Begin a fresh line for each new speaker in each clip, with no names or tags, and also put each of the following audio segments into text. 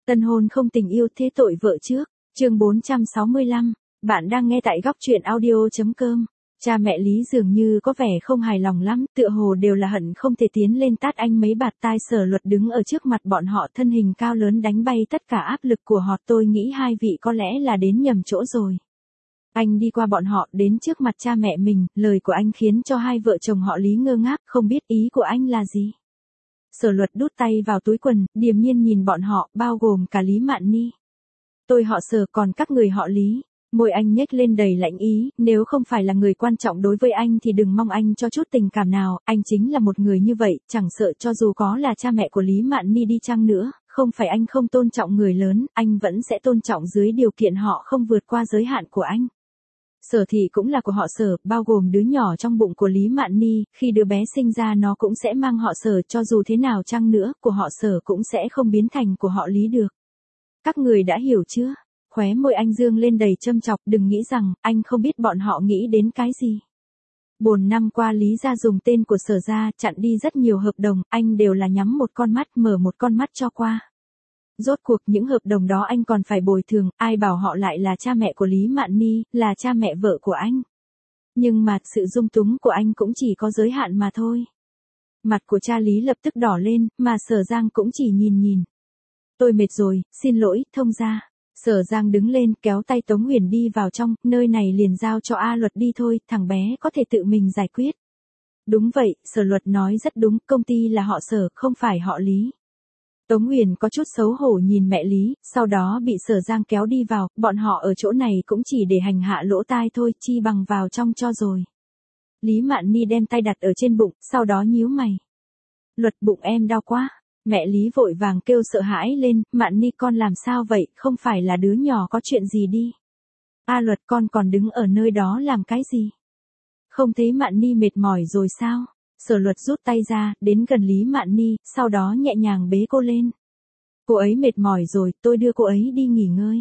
Tân hôn không tình yêu thế tội vợ trước. Chương 465. Bạn đang nghe tại góc truyện audio.com. Cha mẹ Lý dường như có vẻ không hài lòng lắm, tựa hồ đều là hận không thể tiến lên tát anh mấy bạt tai. Sở Luật đứng ở trước mặt bọn họ, thân hình cao lớn đánh bay tất cả áp lực của họ. Tôi nghĩ hai vị có lẽ là đến nhầm chỗ rồi. Anh đi qua bọn họ đến trước mặt cha mẹ mình, lời của anh khiến cho hai vợ chồng họ Lý ngơ ngác, không biết ý của anh là gì. Sở Luật đút tay vào túi quần, điềm nhiên nhìn bọn họ, bao gồm cả Lý Mạn Ni. Tôi họ Sở, còn các người họ Lý. Môi anh nhếch lên đầy lãnh ý, nếu không phải là người quan trọng đối với anh thì đừng mong anh cho chút tình cảm nào, anh chính là một người như vậy, chẳng sợ cho dù có là cha mẹ của Lý Mạn Ni đi chăng nữa, không phải anh không tôn trọng người lớn, anh vẫn sẽ tôn trọng dưới điều kiện họ không vượt qua giới hạn của anh. Sở Thị cũng là của họ Sở, bao gồm đứa nhỏ trong bụng của Lý Mạn Ni, khi đứa bé sinh ra nó cũng sẽ mang họ Sở, cho dù thế nào chăng nữa, của họ Sở cũng sẽ không biến thành của họ Lý được. Các người đã hiểu chưa? Khóe môi anh dương lên đầy châm chọc, đừng nghĩ rằng, anh không biết bọn họ nghĩ đến cái gì. 4 năm qua Lý gia dùng tên của Sở gia, chặn đi rất nhiều hợp đồng, anh đều là nhắm một con mắt mở một con mắt cho qua. Rốt cuộc những hợp đồng đó anh còn phải bồi thường, ai bảo họ lại là cha mẹ của Lý Mạn Ni, là cha mẹ vợ của anh. Nhưng mà, sự dung túng của anh cũng chỉ có giới hạn mà thôi. Mặt của cha Lý lập tức đỏ lên, mà Sở Giang cũng chỉ nhìn. Tôi mệt rồi, xin lỗi, thông gia. Sở Giang đứng lên, kéo tay Tống Uyển đi vào trong, nơi này liền giao cho A Luật đi thôi, thằng bé có thể tự mình giải quyết. Đúng vậy, Sở Luật nói rất đúng, công ty là họ Sở, không phải họ Lý. Tống Uyển có chút xấu hổ nhìn mẹ Lý, sau đó bị Sở Giang kéo đi vào, bọn họ ở chỗ này cũng chỉ để hành hạ lỗ tai thôi, chi bằng vào trong cho rồi. Lý Mạn Ni đem tay đặt ở trên bụng, sau đó nhíu mày. Luật, bụng em đau quá. Mẹ Lý vội vàng kêu sợ hãi lên, Mạn Ni con làm sao vậy, không phải là đứa nhỏ có chuyện gì đi. A Luật, con còn đứng ở nơi đó làm cái gì? Không thấy Mạn Ni mệt mỏi rồi sao? Sở Luật rút tay ra, đến gần Lý Mạn Ni, sau đó nhẹ nhàng bế cô lên. Cô ấy mệt mỏi rồi, tôi đưa cô ấy đi nghỉ ngơi.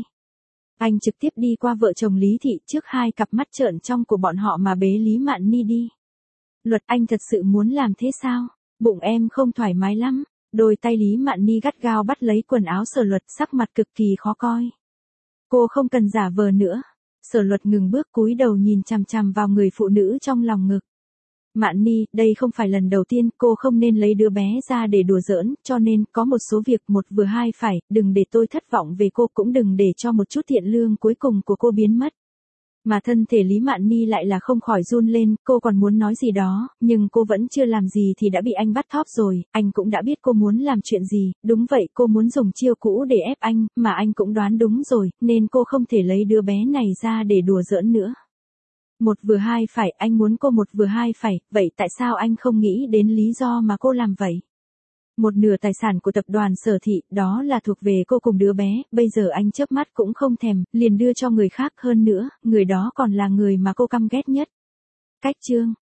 Anh trực tiếp đi qua vợ chồng Lý Thị, trước hai cặp mắt trợn trong của bọn họ mà bế Lý Mạn Ni đi. Luật, anh thật sự muốn làm thế sao? Bụng em không thoải mái lắm. Đôi tay Lý Mạn Ni gắt gao bắt lấy quần áo Sở Luật, sắc mặt cực kỳ khó coi. Cô không cần giả vờ nữa. Sở Luật ngừng bước, cúi đầu nhìn chằm chằm vào người phụ nữ trong lòng ngực. Mạn Ni, đây không phải lần đầu tiên, cô không nên lấy đứa bé ra để đùa giỡn, cho nên, có một số việc một vừa hai phải, đừng để tôi thất vọng về cô, cũng đừng để cho một chút thiện lương cuối cùng của cô biến mất. Mà thân thể Lý Mạn Ni lại là không khỏi run lên, cô còn muốn nói gì đó, nhưng cô vẫn chưa làm gì thì đã bị anh bắt thóp rồi, anh cũng đã biết cô muốn làm chuyện gì, đúng vậy, cô muốn dùng chiêu cũ để ép anh, mà anh cũng đoán đúng rồi, nên cô không thể lấy đứa bé này ra để đùa giỡn nữa. Một vừa hai phải, anh muốn cô một vừa hai phải, vậy tại sao anh không nghĩ đến lý do mà cô làm vậy? Một nửa tài sản của tập đoàn Sở Thị, đó là thuộc về cô cùng đứa bé, bây giờ anh chớp mắt cũng không thèm, liền đưa cho người khác, hơn nữa, người đó còn là người mà cô căm ghét nhất. Cách chương.